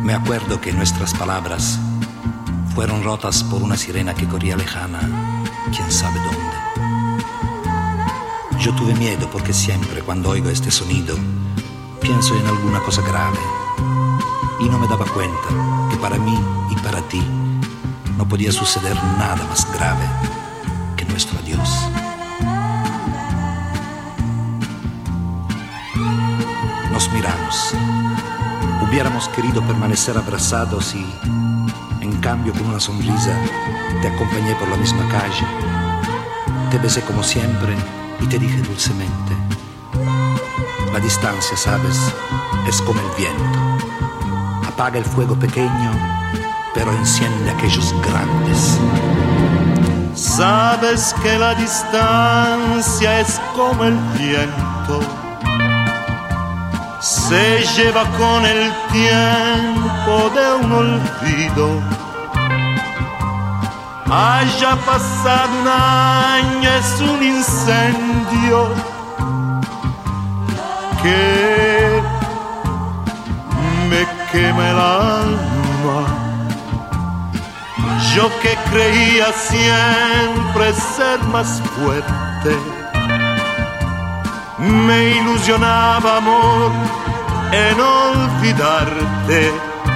Me acuerdo que nuestras palabras fueron rotas por una sirena que corría lejana, quién sabe dónde. Yo tuve miedo porque siempre cuando oigo este sonido pienso en alguna cosa grave y no me daba cuenta que para mí y para ti no podía suceder nada más grave que nuestro adiós. Nos miramos. Hubiéramos querido permanecer abrazados y, en cambio, con una sonrisa, te acompañé por la misma calle. Te besé como siempre y te dije dulcemente: la distancia, sabes, es como el viento. Apaga el fuego pequeño, pero enciende aquellos grandes. Sabes que la distancia es como el viento. Se lleva con el tiempo de un olvido. Haya pasado un año, es un incendio que me quema el alma. Yo que creía siempre ser más fuerte, me ilusionaba, amor, en olvidarte.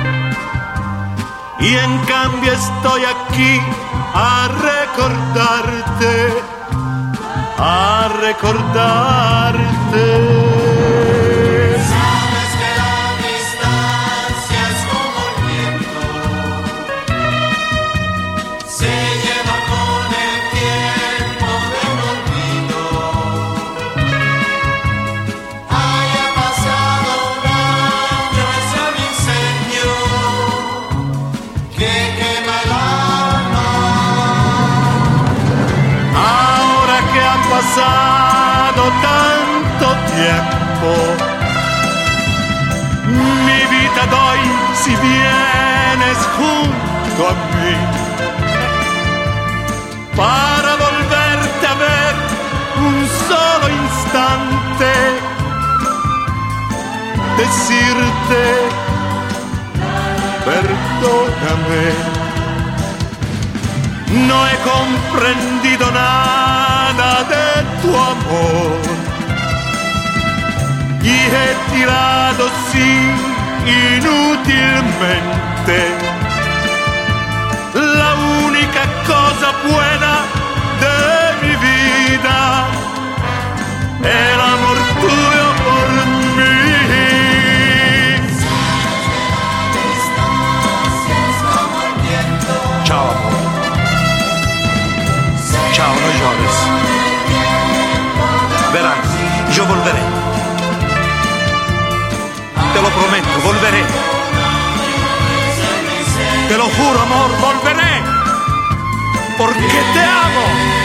Y en cambio estoy aquí a recordarte, a recordarte. Pasado tanto tiempo, mi vida doy si vienes junto a mí, para volverte a ver un solo instante, decirte perdóname. No he comprendido nada de tu amor y he tirado sí inútilmente la única cosa buena de mi vida, el amor tuyo por mí. Chao, amor. Chao, no llores. Verás, yo volveré. Te lo prometo, volveré. Te lo juro, amor, volveré. Porque te amo.